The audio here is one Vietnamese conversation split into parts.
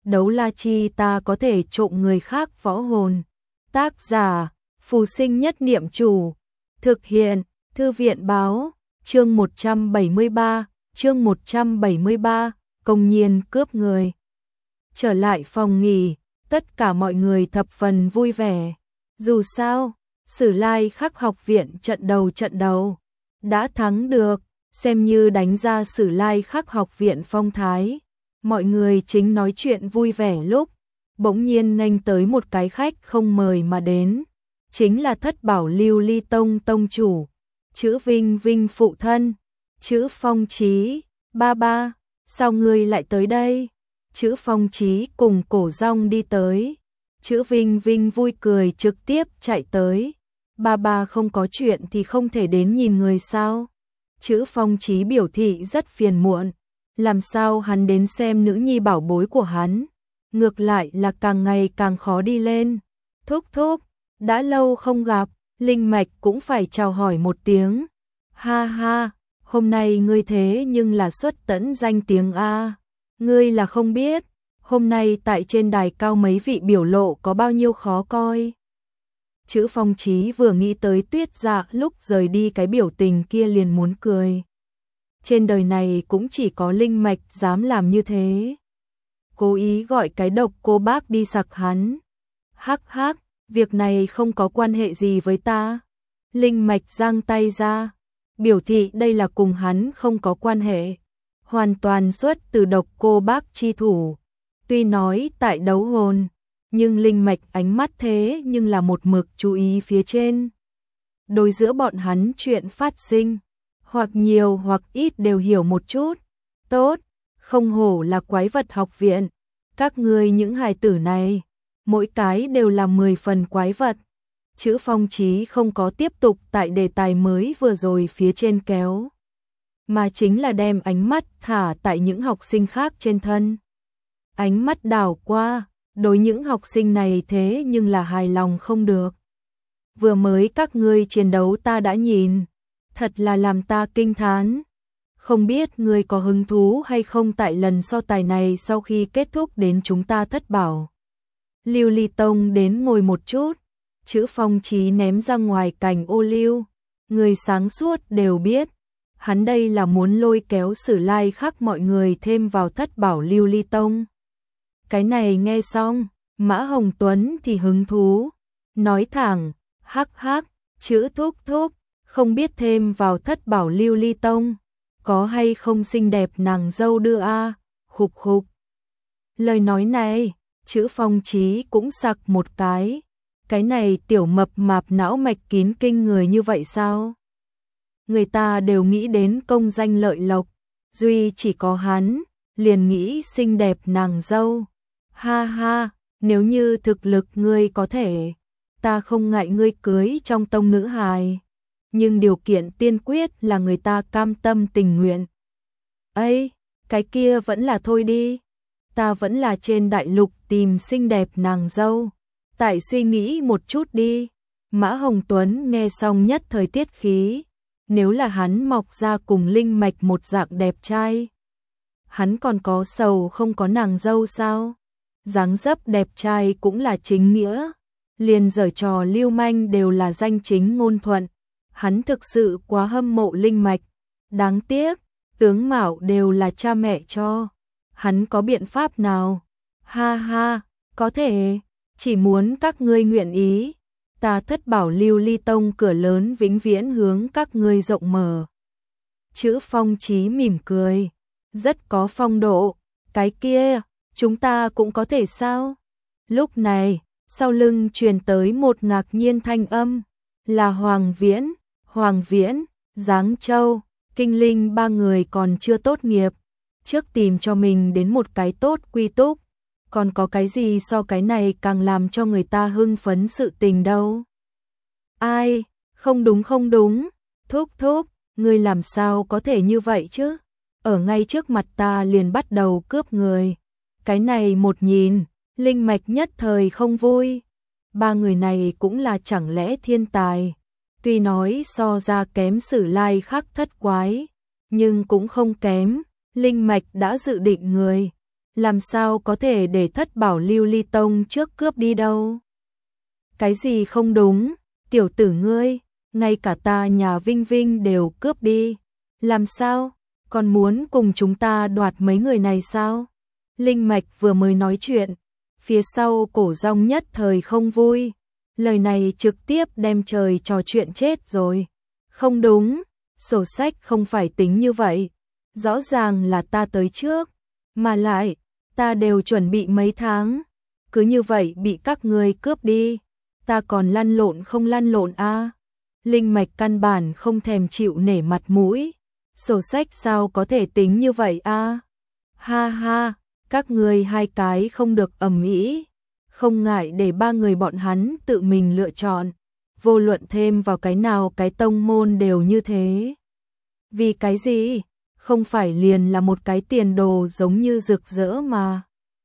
đấu la chi ta có thể trộm người khác võ hồn. Tác giả, Phù Sinh Nhất Niệm Chủ. Thực hiện, Thư viện báo, chương 173, công nhiên cướp người. Trở lại phòng nghỉ, tất cả mọi người thập phần vui vẻ. Dù sao, Sử Lai Khắc học viện trận đầu đã thắng được, xem như đánh ra Sử Lai Khắc học viện phong thái. Mọi người chính nói chuyện vui vẻ lúc bỗng nhiên nghênh tới một cái khách không mời mà đến, chính là Thất Bảo Lưu Ly Tông tông chủ, Chữ Vinh Vinh phụ thân, Chữ Phong Chí. Ba, sao ngươi lại tới đây? Chữ Phong Chí cùng Cổ Rong đi tới. Chữ Vinh Vinh vui cười trực tiếp chạy tới. Ba không có chuyện thì không thể đến nhìn người sao? Chữ Phong Chí biểu thị rất phiền muộn. Làm sao hắn đến xem nữ nhi bảo bối của hắn? Ngược lại là càng ngày càng khó đi lên. Thúc, đã lâu không gặp, Linh Mạch cũng phải chào hỏi một tiếng. Ha, hôm nay ngươi thế nhưng là xuất tẫn danh tiếng a. Ngươi là không biết, hôm nay tại trên đài cao mấy vị biểu lộ có bao nhiêu khó coi. Chữ Phong Chí vừa nghĩ tới Tuyết Dạ lúc rời đi cái biểu tình kia liền muốn cười. Trên đời này cũng chỉ có Linh Mạch dám làm như thế. Cố ý gọi cái độc cô bác đi sặc hắn. Hắc, việc này không có quan hệ gì với ta. Linh Mạch giang tay ra, biểu thị đây là cùng hắn không có quan hệ. Hoàn toàn xuất từ độc cô bác chi thủ. Tuy nói tại đấu hồn, nhưng Linh Mạch ánh mắt thế nhưng là một mực chú ý phía trên. Đối giữa bọn hắn chuyện phát sinh, hoặc nhiều hoặc ít đều hiểu một chút. Tốt, không hổ là quái vật học viện. Các ngươi những hài tử này, mỗi cái đều là 10 phần quái vật. Chữ Phong Chí không có tiếp tục tại đề tài mới vừa rồi phía trên kéo, mà chính là đem ánh mắt thả tại những học sinh khác trên thân. Ánh mắt đảo qua, đối những học sinh này thế nhưng là hài lòng không được. Vừa mới các ngươi chiến đấu ta đã nhìn, thật là làm ta kinh thán. Không biết ngươi có hứng thú hay không tại lần so tài này sau khi kết thúc đến chúng ta Thất Bảo Lưu Ly Tông đến ngồi một chút. Chữ Phong Chí ném ra ngoài cành ô liu. Người sáng suốt đều biết, hắn đây là muốn lôi kéo Sử Lai Khắc mọi người thêm vào Thất Bảo Lưu Ly Tông. Cái này nghe xong, Mã Hồng Tuấn thì hứng thú, nói thẳng, hắc, chữ thúc, không biết thêm vào Thất Bảo Lưu Ly Tông, có hay không xinh đẹp nàng dâu đưa a? Khục. Lời nói này, Chữ Phong Chí cũng sặc một cái này tiểu mập mạp não mạch kín kinh người như vậy sao? Người ta đều nghĩ đến công danh lợi lộc, duy chỉ có hắn liền nghĩ xinh đẹp nàng dâu. Ha, nếu như thực lực ngươi có thể, ta không ngại ngươi cưới trong tông nữ hài, nhưng điều kiện tiên quyết là người ta cam tâm tình nguyện. Ấy, cái kia vẫn là thôi đi, ta vẫn là trên đại lục tìm xinh đẹp nàng dâu, tại suy nghĩ một chút đi. Mã Hồng Tuấn nghe xong nhất thời tiết khí, nếu là hắn mọc ra cùng Linh Mạch một dạng đẹp trai, hắn còn có sầu không có nàng dâu sao? Dáng dấp đẹp trai cũng là chính nghĩa, liền giở trò lưu manh đều là danh chính ngôn thuận. Hắn thực sự quá hâm mộ Linh Mạch, đáng tiếc, tướng mạo đều là cha mẹ cho. Hắn có biện pháp nào? Ha, có thể, chỉ muốn các ngươi nguyện ý, ta Thất Bảo Lưu Ly Tông cửa lớn vĩnh viễn hướng các ngươi rộng mở. Chữ Phong Chí mỉm cười, rất có phong độ, cái kia, chúng ta cũng có thể sao? Lúc này, sau lưng truyền tới một ngạc nhiên thanh âm, là Hoàng Viễn, Giáng Châu, Kinh Linh ba người còn chưa tốt nghiệp, trước tìm cho mình đến một cái tốt quy túc, còn có cái gì so cái này càng làm cho người ta hưng phấn sự tình đâu. Ai, không đúng, thúc, ngươi làm sao có thể như vậy chứ? Ở ngay trước mặt ta liền bắt đầu cướp người. Cái này một nhìn, Linh Mạch nhất thời không vui. Ba người này cũng là chẳng lẽ thiên tài. Tuy nói so ra kém Sử Lai Khắc thất quái, nhưng cũng không kém. Linh Mạch đã dự định người, làm sao có thể để Thất Bảo Lưu Ly Tông trước cướp đi đâu? Cái gì không đúng, tiểu tử ngươi, ngay cả ta nhà Vinh Vinh đều cướp đi, làm sao, còn muốn cùng chúng ta đoạt mấy người này sao? Linh Mạch vừa mới nói chuyện, phía sau Cổ Dòng nhất thời không vui, lời này trực tiếp đem trời trò chuyện chết rồi. Không đúng, sổ sách không phải tính như vậy, rõ ràng là ta tới trước, mà lại, ta đều chuẩn bị mấy tháng, cứ như vậy bị các ngươi cướp đi, ta còn lăn lộn không lăn lộn a? Linh Mạch căn bản không thèm chịu nể mặt mũi, sổ sách sao có thể tính như vậy a? Ha ha, các ngươi hai cái không được ầm ĩ, không ngại để ba người bọn hắn tự mình lựa chọn, vô luận thêm vào cái nào cái tông môn đều như thế. Vì cái gì? Không phải liền là một cái tiền đồ giống như rực rỡ mà.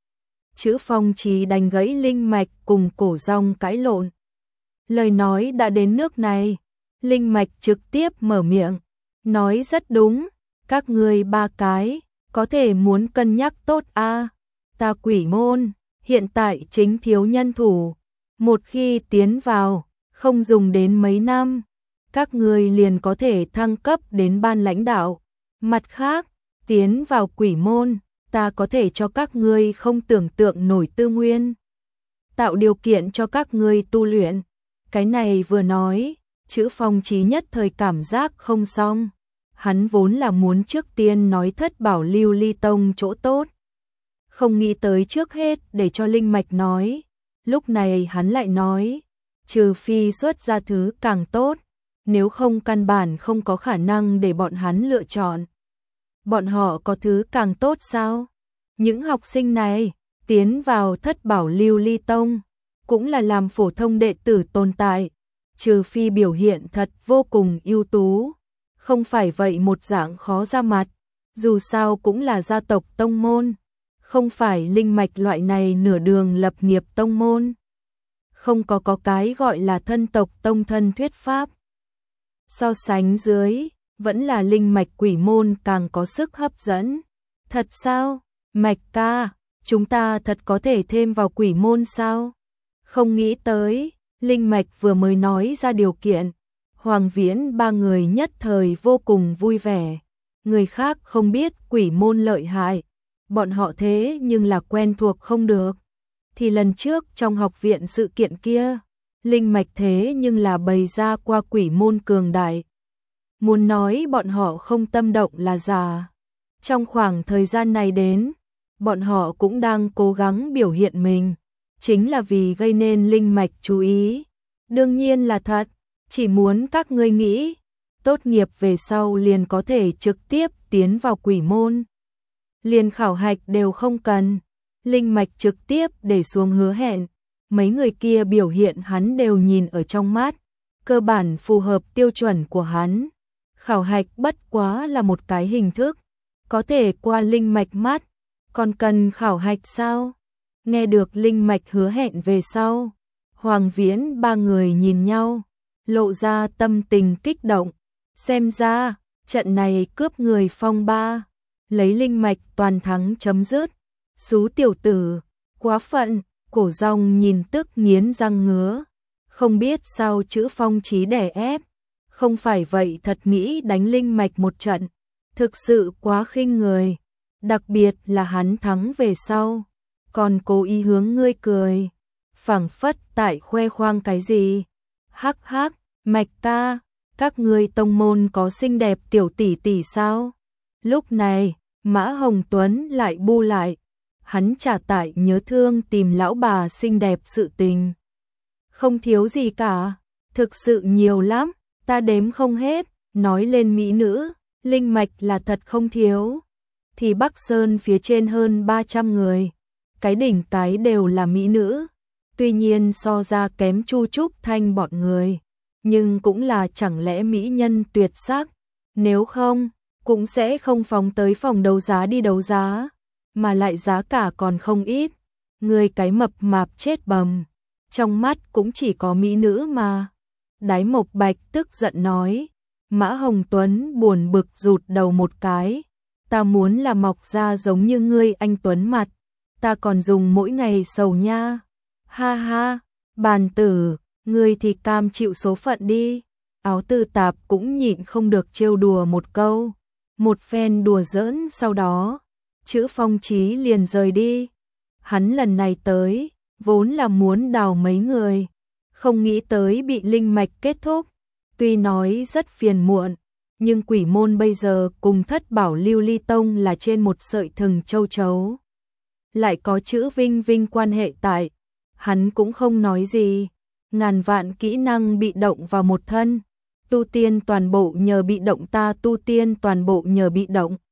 Chữ Phong Chí đánh gãy Linh Mạch cùng Cổ Dòng cãi lộn. Lời nói đã đến nước này, Linh Mạch trực tiếp mở miệng, nói rất đúng, các ngươi ba cái, có thể muốn cân nhắc tốt a. Ta Quỷ môn, hiện tại chính thiếu nhân thủ, một khi tiến vào, không dùng đến mấy năm, các ngươi liền có thể thăng cấp đến ban lãnh đạo. Mặt khác, tiến vào Quỷ môn, ta có thể cho các ngươi không tưởng tượng nổi tư nguyên, tạo điều kiện cho các ngươi tu luyện. Cái này vừa nói, chữ Phong Chí nhất thời cảm giác không xong. Hắn vốn là muốn trước tiên nói Thất Bảo Lưu Ly Tông chỗ tốt, không nghĩ tới trước hết để cho Linh Mạch nói. Lúc này hắn lại nói, trừ phi xuất ra thứ càng tốt, nếu không căn bản không có khả năng để bọn hắn lựa chọn. Bọn họ có thứ càng tốt sao? Những học sinh này tiến vào Thất Bảo Lưu Ly Tông cũng là làm phổ thông đệ tử tồn tại, trừ phi biểu hiện thật vô cùng ưu tú, không phải vậy một dạng khó ra mặt, dù sao cũng là gia tộc tông môn, không phải Linh Mạch loại này nửa đường lập nghiệp tông môn. Không có cái gọi là thân tộc tông thân thuyết pháp. So sánh dưới, vẫn là Linh Mạch Quỷ môn càng có sức hấp dẫn. Thật sao? Mạch ca, chúng ta thật có thể thêm vào Quỷ môn sao? Không nghĩ tới, Linh Mạch vừa mới nói ra điều kiện, Hoàng Viễn ba người nhất thời vô cùng vui vẻ. Người khác không biết Quỷ môn lợi hại, bọn họ thế nhưng là quen thuộc không được. Thì lần trước trong học viện sự kiện kia, Linh Mạch thế nhưng là bày ra qua Quỷ môn cường đại. Muốn nói bọn họ không tâm động là giả. Trong khoảng thời gian này đến, bọn họ cũng đang cố gắng biểu hiện mình, chính là vì gây nên Linh Mạch chú ý. Đương nhiên là thật, chỉ muốn các ngươi nghĩ, tốt nghiệp về sau liền có thể trực tiếp tiến vào Quỷ môn. Liền khảo hạch đều không cần, Linh Mạch trực tiếp để xuống hứa hẹn, mấy người kia biểu hiện hắn đều nhìn ở trong mắt, cơ bản phù hợp tiêu chuẩn của hắn. Khảo hạch bất quá là một cái hình thức, có thể qua Linh Mạch mắt, còn cần khảo hạch sao? Nghe được Linh Mạch hứa hẹn về sau, Hoàng Viễn ba người nhìn nhau, lộ ra tâm tình kích động, xem ra, trận này cướp người phong ba, lấy Linh Mạch toàn thắng chấm dứt. Xú tiểu tử, quá phận, Cổ Dòng nhìn tức nghiến răng ngứa, không biết sao chữ Phong Chí đè ép, không phải vậy thật nghĩ đánh Linh Mạch một trận, thực sự quá khinh người, đặc biệt là hắn thắng về sau, còn cố ý hướng ngươi cười, phảng phất tại khoe khoang cái gì. Hắc hắc, Mạch ca, các ngươi tông môn có xinh đẹp tiểu tỷ tỷ sao? Lúc này, Mã Hồng Tuấn lại bu lại, hắn trả tại nhớ thương tìm lão bà xinh đẹp sự tình. Không thiếu gì cả, thực sự nhiều lắm, ta đếm không hết, nói lên mỹ nữ, Linh Mạch là thật không thiếu. Thì Bắc Sơn phía trên hơn 300 người, cái đỉnh cái đều là mỹ nữ, tuy nhiên so ra kém Chu Trúc Thanh bọn người, nhưng cũng là chẳng lẽ mỹ nhân tuyệt sắc, nếu không, cũng sẽ không phóng tới phòng đấu giá đi đấu giá, mà lại giá cả còn không ít, người cái mập mạp chết bầm, trong mắt cũng chỉ có mỹ nữ mà. Đái Mộc Bạch tức giận nói, Mã Hồng Tuấn buồn bực rụt đầu một cái, ta muốn là mọc ra giống như ngươi anh Tuấn mặt, ta còn dùng mỗi ngày sầu nha. Ha ha, bàn tử, ngươi thì cam chịu số phận đi. Áo Tư Tạp cũng nhịn không được trêu đùa một câu. Một phen đùa giỡn sau đó, Chữ Phong Chí liền rời đi. Hắn lần này tới, vốn là muốn đào mấy người, không nghĩ tới bị linh mạch kết thúc. Tuy nói rất phiền muộn, nhưng Quỷ Môn bây giờ cùng Thất Bảo Lưu Ly Tông là trên một sợi thừng châu chấu. Lại có chữ Vinh Vinh quan hệ tại, hắn cũng không nói gì. Ngàn vạn kỹ năng bị động vào một thân, tu tiên toàn bộ nhờ bị động, ta tu tiên toàn bộ nhờ bị động.